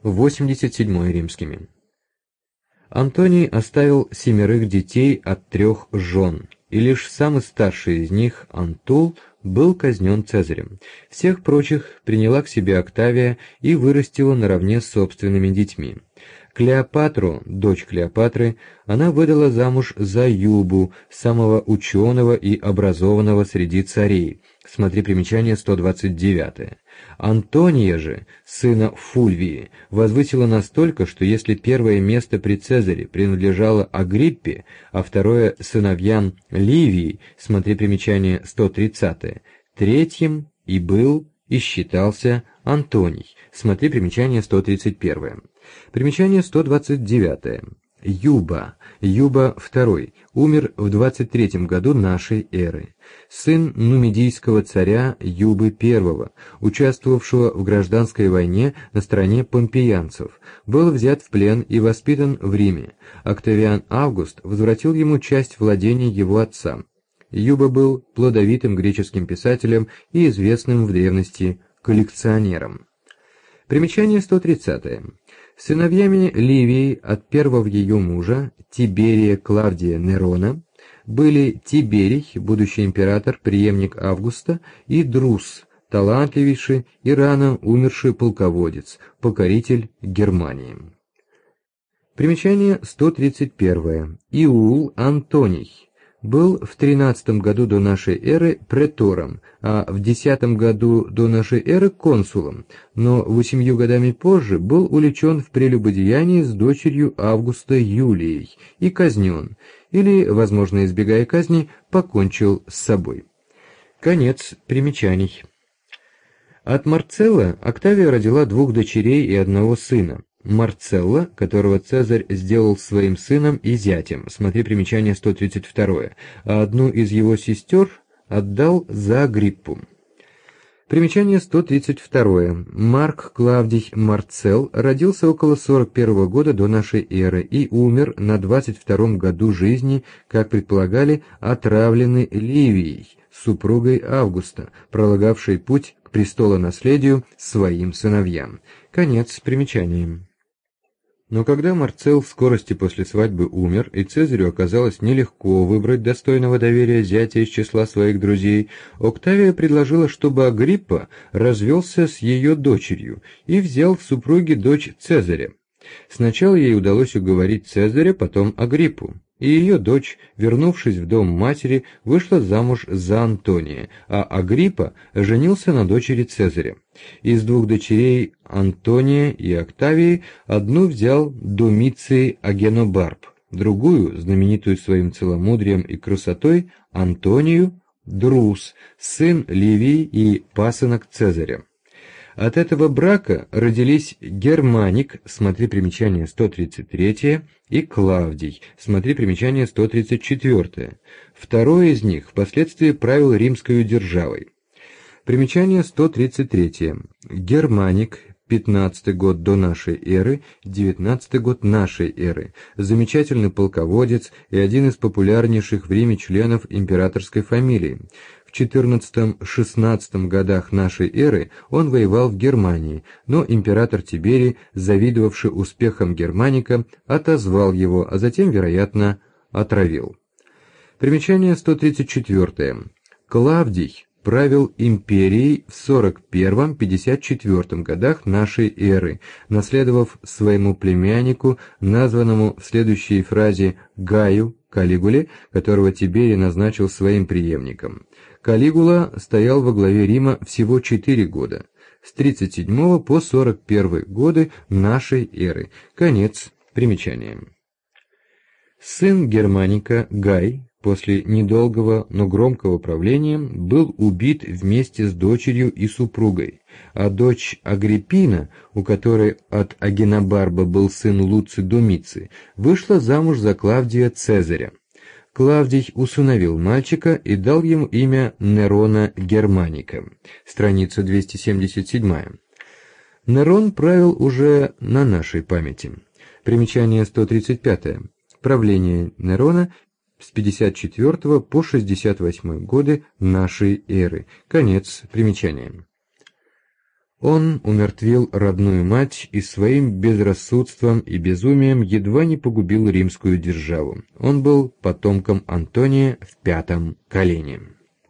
87 римскими. Антоний оставил 7 детей от 3 жен, и лишь самый старший из них, Антул, был казнен Цезарем. Всех прочих приняла к себе Октавия и вырастила наравне с собственными детьми. Клеопатру, дочь Клеопатры, она выдала замуж за Юбу, самого ученого и образованного среди царей. Смотри примечание 129. Антония же, сына Фульвии, возвысила настолько, что если первое место при Цезаре принадлежало Агриппе, а второе сыновьям Ливии, смотри примечание 130, третьим и был, и считался Антоний, смотри примечание 131. Примечание 129. Юба II, умер в 23 году нашей эры. Сын нумидийского царя Юбы I, участвовавшего в гражданской войне на стороне помпеянцев, был взят в плен и воспитан в Риме. Октавиан Август возвратил ему часть владений его отца. Юба был плодовитым греческим писателем и известным в древности коллекционером. Примечание 130. Сыновьями Ливии от первого ее мужа, Тиберия Клавдия Нерона, были Тиберий, будущий император, преемник Августа, и Друс, талантливейший и рано умерший полководец, покоритель Германии. Примечание 131. Иул Антоний был в 13 году до нашей эры претором, а в 10 году до нашей эры консулом, но 8 годами позже был увлечен в прелюбодеянии с дочерью Августа Юлией и казнен, или, возможно, избегая казни, покончил с собой. Конец примечаний. От Марцелла Октавия родила 2 дочерей и 1 сына. Марцелла, которого Цезарь сделал своим сыном и зятем, смотри примечание 132, а одну из его сестер отдал за Агриппу. Примечание 132. Марк Клавдий Марцелл родился около 41 года до нашей эры и умер на 22 году жизни, как предполагали, отравленный Ливией, супругой Августа, пролагавшей путь к престолонаследию своим сыновьям. Конец примечания. Но когда Марцелл в скорости после свадьбы умер, и Цезарю оказалось нелегко выбрать достойного доверия зятя из числа своих друзей, Октавия предложила, чтобы Агриппа развелся с ее дочерью и взял в супруги дочь Цезаря. Сначала ей удалось уговорить Цезаря, потом Агриппу, и ее дочь, вернувшись в дом матери, вышла замуж за Антония, а Агриппа женился на дочери Цезаря. Из 2 дочерей Антония и Октавии одну взял Домиций Агенобарб, другую, знаменитую своим целомудрием и красотой, Антонию, Друс, сын Ливии и пасынок Цезаря. От этого брака родились Германик, смотри примечание 133, и Клавдий, смотри примечание 134. Второй из них впоследствии правил римской державой. Примечание 133. Германик, 15 год до нашей эры, 19 год нашей эры, замечательный полководец и один из популярнейших в Риме членов императорской фамилии. В XIV-XVI годах нашей эры он воевал в Германии, но император Тиберий, завидовавший успехам Германика, отозвал его, а затем, вероятно, отравил. Примечание 134. Клавдий правил империей в 41-54 годах нашей эры, наследовав своему племяннику, названному в следующей фразе Гаю Калигуле, которого Тиберий назначил своим преемником. Калигула стоял во главе Рима всего 4 года, с 37 по 41 годы нашей эры. Конец примечания. Сын Германика Гай после недолгого, но громкого правления был убит вместе с дочерью и супругой, а дочь Агриппина, у которой от Агенобарба был сын Луций Домиций, вышла замуж за Клавдия Цезаря. Клавдий усыновил мальчика и дал ему имя Нерона Германика. Страница 277. Нерон правил уже на нашей памяти. Примечание 135. Правление Нерона с 54 по 68 годы нашей эры. Конец примечания. Он умертвил родную мать и своим безрассудством и безумием едва не погубил римскую державу. Он был потомком Антония в 5-м колене.